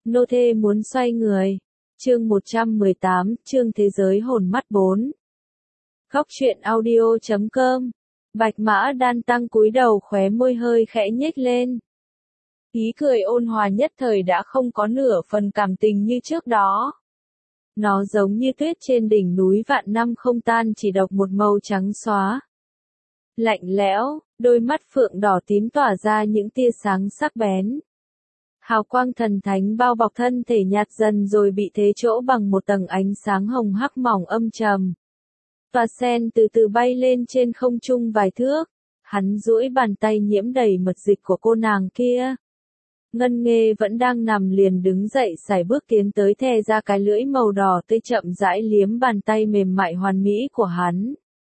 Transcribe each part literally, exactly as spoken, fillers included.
Nô thê muốn xoay người. Chương một trăm mười tám, chương thế giới hồn mắt bốn. Góc truyện audio chấm com. Bạch Mã Đan Tăng cúi đầu, khóe môi hơi khẽ nhếch lên. Ý cười ôn hòa nhất thời đã không có nửa phần cảm tình như trước đó. Nó giống như tuyết trên đỉnh núi vạn năm không tan, chỉ độc một màu trắng xóa. Lạnh lẽo, đôi mắt phượng đỏ tím tỏa ra những tia sáng sắc bén. Hào quang thần thánh bao bọc thân thể nhạt dần rồi bị thế chỗ bằng một tầng ánh sáng hồng hắc mỏng âm trầm. Tòa sen từ từ bay lên trên không trung vài thước. Hắn duỗi bàn tay nhiễm đầy mật dịch của cô nàng kia. Ngân Nghê vẫn đang nằm liền đứng dậy sải bước tiến tới, thè ra cái lưỡi màu đỏ tươi chậm rãi liếm bàn tay mềm mại hoàn mỹ của hắn.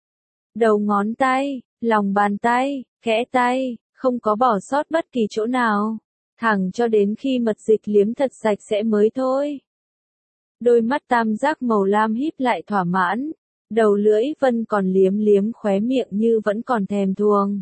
Đầu ngón tay, lòng bàn tay, kẽ tay, không có bỏ sót bất kỳ chỗ nào. Thẳng cho đến khi mật dịch liếm thật sạch sẽ mới thôi. Đôi mắt tam giác màu lam híp lại thỏa mãn. Đầu lưỡi vẫn còn liếm liếm khóe miệng như vẫn còn thèm thuồng.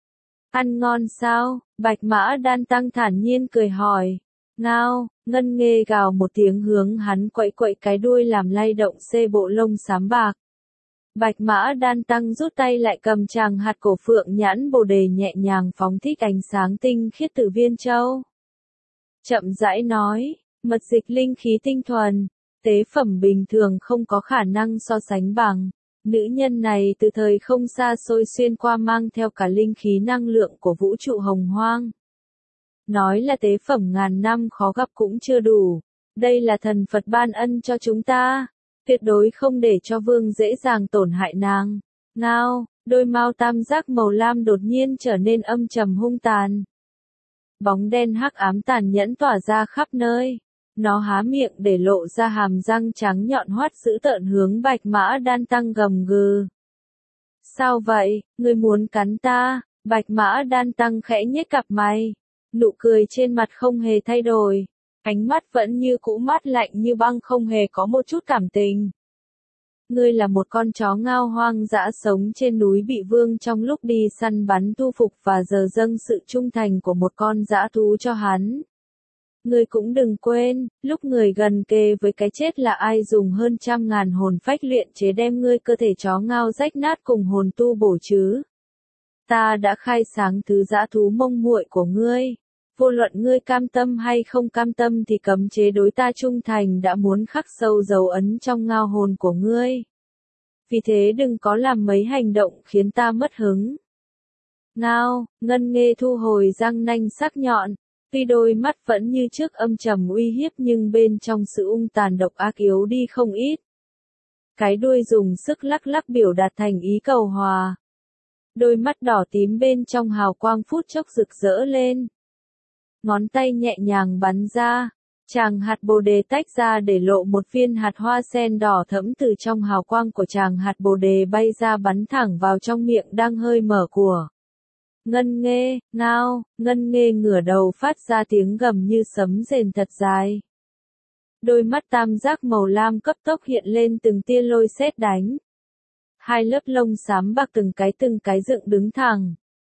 Ăn ngon sao? Bạch Mã Đan Tăng thản nhiên cười hỏi. Ngao, Ngân Nghê gào một tiếng hướng hắn quậy quậy cái đuôi làm lay động xê bộ lông xám bạc. Bạch Mã Đan Tăng rút tay lại cầm tràng hạt cổ phượng nhãn bồ đề nhẹ nhàng phóng thích ánh sáng tinh khiết từ viên châu. Chậm rãi nói, mật dịch linh khí tinh thuần, tế phẩm bình thường không có khả năng so sánh bằng. Nữ nhân này từ thời không xa xôi xuyên qua mang theo cả linh khí năng lượng của vũ trụ hồng hoang. Nói là tế phẩm ngàn năm khó gặp cũng chưa đủ. Đây là thần Phật ban ân cho chúng ta. Tuyệt đối không để cho vương dễ dàng tổn hại nàng. Ngao, đôi mao tam giác màu lam đột nhiên trở nên âm trầm hung tàn. Bóng đen hắc ám tàn nhẫn tỏa ra khắp nơi. Nó há miệng để lộ ra hàm răng trắng nhọn hoắt dữ tợn hướng Bạch Mã Đan Tăng gầm gừ. Sao vậy, ngươi muốn cắn ta? Bạch Mã Đan Tăng khẽ nhếch cặp mày. Nụ cười trên mặt không hề thay đổi. Ánh mắt vẫn như cũ mát lạnh như băng, không hề có một chút cảm tình. Ngươi là một con chó ngao hoang dã sống trên núi bị vương trong lúc đi săn bắn thu phục và giờ dâng sự trung thành của một con dã thú cho hắn. Ngươi cũng đừng quên, lúc người gần kề với cái chết là ai dùng hơn trăm ngàn hồn phách luyện chế đem ngươi cơ thể chó ngao rách nát cùng hồn tu bổ chứ. Ta đã khai sáng thứ dã thú mông muội của ngươi. Vô luận ngươi cam tâm hay không cam tâm thì cấm chế đối ta trung thành đã muốn khắc sâu dấu ấn trong ngao hồn của ngươi. Vì thế đừng có làm mấy hành động khiến ta mất hứng. Ngao, Ngân Nghê thu hồi răng nanh sắc nhọn. Tuy đôi mắt vẫn như trước âm trầm uy hiếp nhưng bên trong sự ung tàn độc ác yếu đi không ít. Cái đuôi dùng sức lắc lắc biểu đạt thành ý cầu hòa. Đôi mắt đỏ tím bên trong hào quang phút chốc rực rỡ lên. Ngón tay nhẹ nhàng bắn ra, tràng hạt bồ đề tách ra để lộ một viên hạt hoa sen đỏ thẫm từ trong hào quang của tràng hạt bồ đề bay ra bắn thẳng vào trong miệng đang hơi mở của Ngân Nghê. Ngao, Ngân Nghê ngửa đầu phát ra tiếng gầm như sấm rền thật dài. Đôi mắt tam giác màu lam cấp tốc hiện lên từng tia lôi sét đánh. Hai lớp lông xám bạc từng cái từng cái dựng đứng thẳng.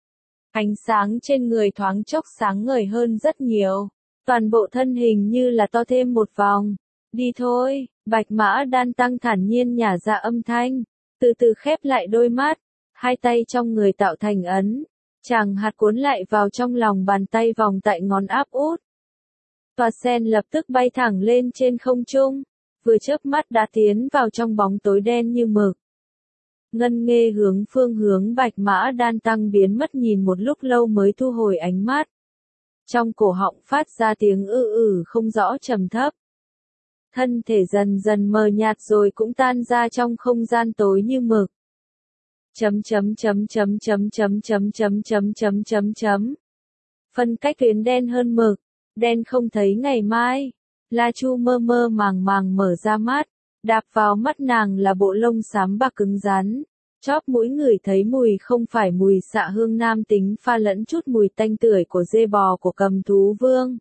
Ánh sáng trên người thoáng chốc sáng ngời hơn rất nhiều. Toàn bộ thân hình như là to thêm một vòng. Đi thôi, Bạch Mã Đan Tăng thản nhiên nhả ra âm thanh. Từ từ khép lại đôi mắt. Hai tay trong người tạo thành ấn. Tràng hạt cuốn lại vào trong lòng bàn tay vòng tại ngón áp út. Tòa sen lập tức bay thẳng lên trên không trung. Vừa chớp mắt đã tiến vào trong bóng tối đen như mực. Ngân Nghê hướng phương hướng Bạch Mã Đan Tăng biến mất nhìn một lúc lâu mới thu hồi ánh mắt. Trong cổ họng phát ra tiếng ư ử không rõ trầm thấp. Thân thể dần dần mờ nhạt rồi cũng tan ra trong không gian tối như mực. Chấm chấm chấm chấm chấm chấm chấm chấm chấm chấm chấm chấm. Phân cách tuyến đen hơn mực, đen không thấy ngày mai. La Chu mơ mơ màng màng mở ra mắt. Đạp vào mắt nàng là bộ lông xám bạc cứng rắn. Chóp mũi ngửi thấy mùi không phải mùi xạ hương nam tính pha lẫn chút mùi tanh tưởi của dê bò của Cầm Thú Vương.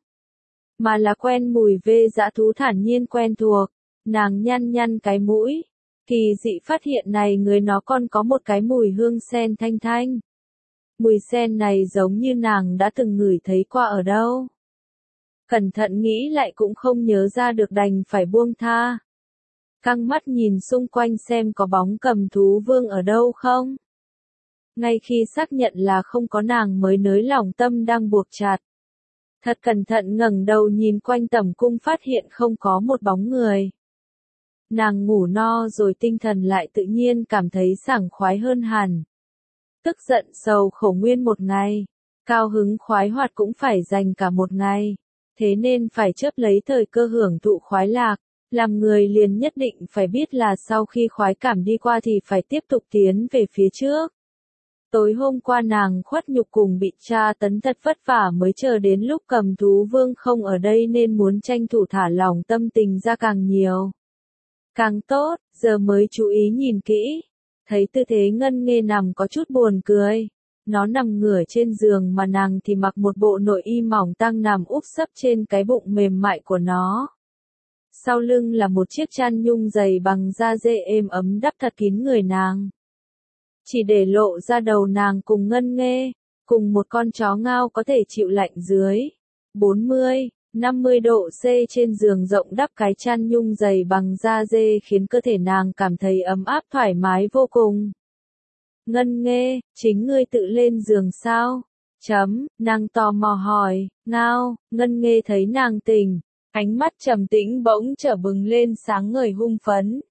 Mà là quen mùi vê dã thú thản nhiên quen thuộc. Nàng nhăn nhăn cái mũi. Kỳ dị phát hiện này người nó còn có một cái mùi hương sen thanh thanh. Mùi sen này giống như nàng đã từng ngửi thấy qua ở đâu. Cẩn thận nghĩ lại cũng không nhớ ra được đành phải buông tha. Căng mắt nhìn xung quanh xem có bóng Cầm Thú Vương ở đâu không. Ngay khi xác nhận là không có nàng mới nới lỏng tâm đang buộc chặt. Thật cẩn thận ngẩng đầu nhìn quanh tầm cung phát hiện không có một bóng người. Nàng ngủ no rồi tinh thần lại tự nhiên cảm thấy sảng khoái hơn hẳn. Tức giận sầu khổ nguyên một ngày, cao hứng khoái hoạt cũng phải dành cả một ngày. Thế nên phải chớp lấy thời cơ hưởng thụ khoái lạc, làm người liền nhất định phải biết là sau khi khoái cảm đi qua thì phải tiếp tục tiến về phía trước. Tối hôm qua nàng khuất nhục cùng bị tra tấn thật vất vả mới chờ đến lúc Cầm Thú Vương không ở đây nên muốn tranh thủ thả lỏng tâm tình ra càng nhiều. Càng tốt, giờ mới chú ý nhìn kỹ. Thấy tư thế Ngân Nghê nằm có chút buồn cười. Nó nằm ngửa trên giường mà nàng thì mặc một bộ nội y mỏng tang nằm úp sấp trên cái bụng mềm mại của nó. Sau lưng là một chiếc chăn nhung dày bằng da dê êm ấm đắp thật kín người nàng. Chỉ để lộ ra đầu nàng cùng Ngân Nghê, cùng một con chó ngao có thể chịu lạnh dưới bốn mươi, năm mươi độ C trên giường rộng đắp cái chăn nhung dày bằng da dê khiến cơ thể nàng cảm thấy ấm áp thoải mái vô cùng. Ngân Nghê, chính ngươi tự lên giường sao? Chấm, nàng tò mò hỏi, ngao, Ngân Nghê thấy nàng tỉnh, ánh mắt trầm tĩnh bỗng trở bừng lên sáng ngời hung phấn.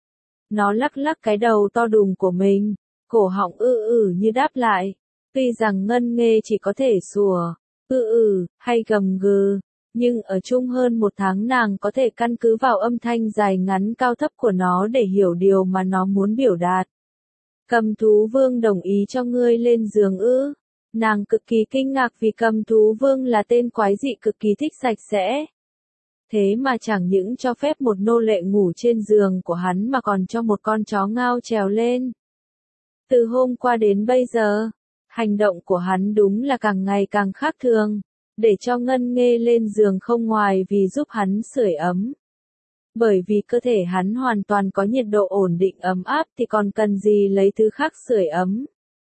Nó lắc lắc cái đầu to đùng của mình, cổ họng ư ử như đáp lại. Tuy rằng Ngân Nghê chỉ có thể sủa, ư ử, hay gầm gừ, nhưng ở chung hơn một tháng nàng có thể căn cứ vào âm thanh dài ngắn cao thấp của nó để hiểu điều mà nó muốn biểu đạt. Cầm Thú Vương đồng ý cho ngươi lên giường ư? Nàng cực kỳ kinh ngạc vì Cầm Thú Vương là tên quái dị cực kỳ thích sạch sẽ. Thế mà chẳng những cho phép một nô lệ ngủ trên giường của hắn mà còn cho một con chó ngao trèo lên. Từ hôm qua đến bây giờ, hành động của hắn đúng là càng ngày càng khác thường, để cho Ngân Nghê lên giường không ngoài vì giúp hắn sưởi ấm. Bởi vì cơ thể hắn hoàn toàn có nhiệt độ ổn định ấm áp thì còn cần gì lấy thứ khác sưởi ấm.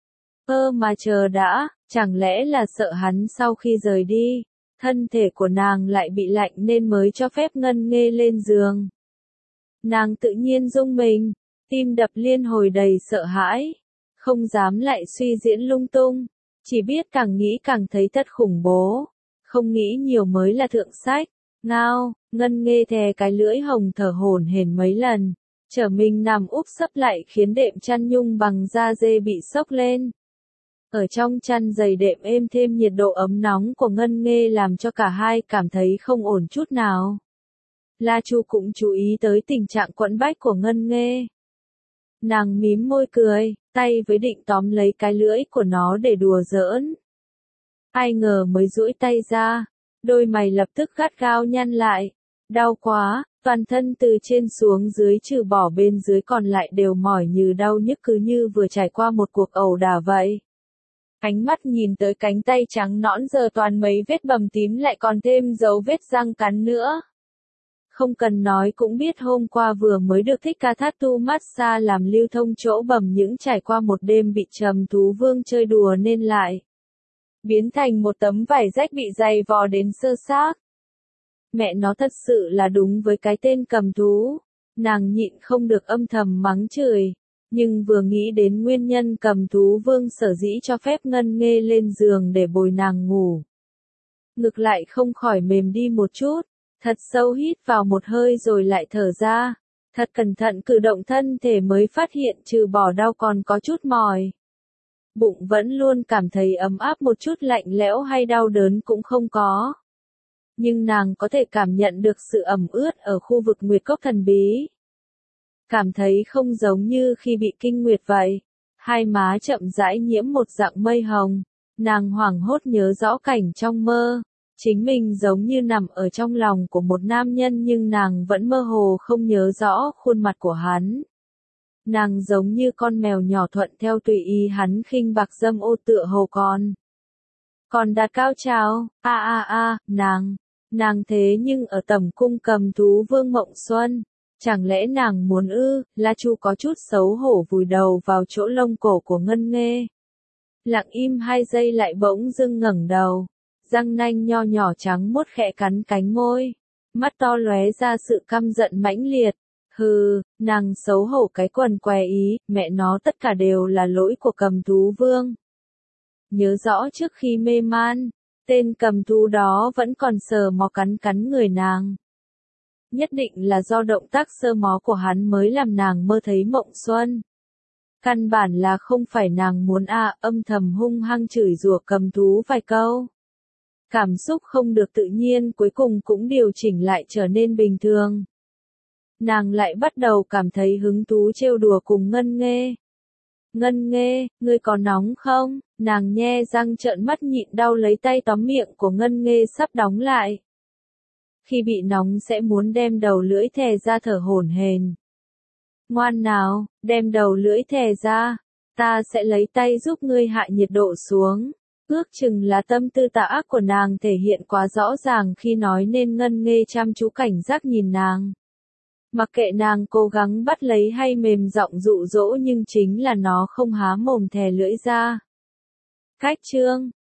Ơ mà chờ đã, chẳng lẽ là sợ hắn sau khi rời đi, thân thể của nàng lại bị lạnh nên mới cho phép Ngân Nghê lên giường. Nàng tự nhiên rung mình, tim đập liên hồi đầy sợ hãi, không dám lại suy diễn lung tung, chỉ biết càng nghĩ càng thấy thật khủng bố, không nghĩ nhiều mới là thượng sách. Ngao, Ngân Nghê thè cái lưỡi hồng thở hổn hển mấy lần, trở mình nằm úp sấp lại khiến đệm chăn nhung bằng da dê bị xốc lên. Ở trong chăn dày đệm êm thêm nhiệt độ ấm nóng của Ngân Nghê làm cho cả hai cảm thấy không ổn chút nào. La Chu cũng chú ý tới tình trạng quẫn bách của Ngân Nghê. Nàng mím môi cười, tay với định tóm lấy cái lưỡi của nó để đùa giỡn. Ai ngờ mới duỗi tay ra, đôi mày lập tức gắt gao nhăn lại. Đau quá, toàn thân từ trên xuống dưới trừ bỏ bên dưới còn lại đều mỏi như đau nhức cứ như vừa trải qua một cuộc ẩu đả vậy. Ánh mắt nhìn tới cánh tay trắng nõn giờ toàn mấy vết bầm tím lại còn thêm dấu vết răng cắn nữa. Không cần nói cũng biết hôm qua vừa mới được thích ca tattoo massage làm lưu thông chỗ bầm những trải qua một đêm bị Cầm Thú Vương chơi đùa nên lại biến thành một tấm vải rách bị dày vò đến sơ xác. Mẹ nó thật sự là đúng với cái tên cầm thú. Nàng nhịn không được âm thầm mắng chửi. Nhưng vừa nghĩ đến nguyên nhân Cầm Thú Vương sở dĩ cho phép Ngân Nghê lên giường để bồi nàng ngủ, ngực lại không khỏi mềm đi một chút. Thật sâu hít vào một hơi rồi lại thở ra. Thật cẩn thận cử động thân thể mới phát hiện trừ bỏ đau còn có chút mỏi. Bụng vẫn luôn cảm thấy ấm áp, một chút lạnh lẽo hay đau đớn cũng không có. Nhưng nàng có thể cảm nhận được sự ẩm ướt ở khu vực nguyệt cốc thần bí. Cảm thấy không giống như khi bị kinh nguyệt vậy. Hai má chậm rãi nhiễm một dạng mây hồng. Nàng hoảng hốt nhớ rõ cảnh trong mơ. Chính mình giống như nằm ở trong lòng của một nam nhân nhưng nàng vẫn mơ hồ không nhớ rõ khuôn mặt của hắn. Nàng giống như con mèo nhỏ thuận theo tùy ý hắn khinh bạc dâm ô tựa hồ con. Còn đạt cao trào, a a a, nàng, nàng thế nhưng ở tẩm cung Cầm Thú Vương Mộng Xuân. Chẳng lẽ nàng muốn ư? La Chu có chút xấu hổ vùi đầu vào chỗ lông cổ của Ngân Nghê. Lặng im hai giây lại bỗng dưng ngẩng đầu. răng nanh nho nhỏ trắng muốt khẽ cắn cánh môi, mắt to lóe ra sự căm giận mãnh liệt. Hừ, nàng xấu hổ cái quần què ý, mẹ nó tất cả đều là lỗi của Cầm Thú Vương. Nhớ rõ trước khi mê man, tên cầm thú đó vẫn còn sờ mó cắn cắn người nàng. Nhất định là do động tác sờ mó của hắn mới làm nàng mơ thấy mộng xuân. Căn bản là không phải nàng muốn à, âm thầm hung hăng chửi rủa cầm thú vài câu. Cảm xúc không được tự nhiên cuối cùng cũng điều chỉnh lại trở nên bình thường. Nàng lại bắt đầu cảm thấy hứng thú trêu đùa cùng Ngân Nghê. Ngân Nghê, ngươi có nóng không? Nàng nhe răng trợn mắt nhịn đau lấy tay tóm miệng của Ngân Nghê sắp đóng lại. Khi bị nóng sẽ muốn đem đầu lưỡi thè ra thở hổn hển. Ngoan nào, đem đầu lưỡi thè ra, ta sẽ lấy tay giúp ngươi hạ nhiệt độ xuống. Ước chừng là tâm tư tà ác của nàng thể hiện quá rõ ràng khi nói nên Ngân Nghê chăm chú cảnh giác nhìn nàng. Mặc kệ nàng cố gắng bắt lấy hay mềm giọng dụ dỗ nhưng chính là nó không há mồm thè lưỡi ra. Cách chương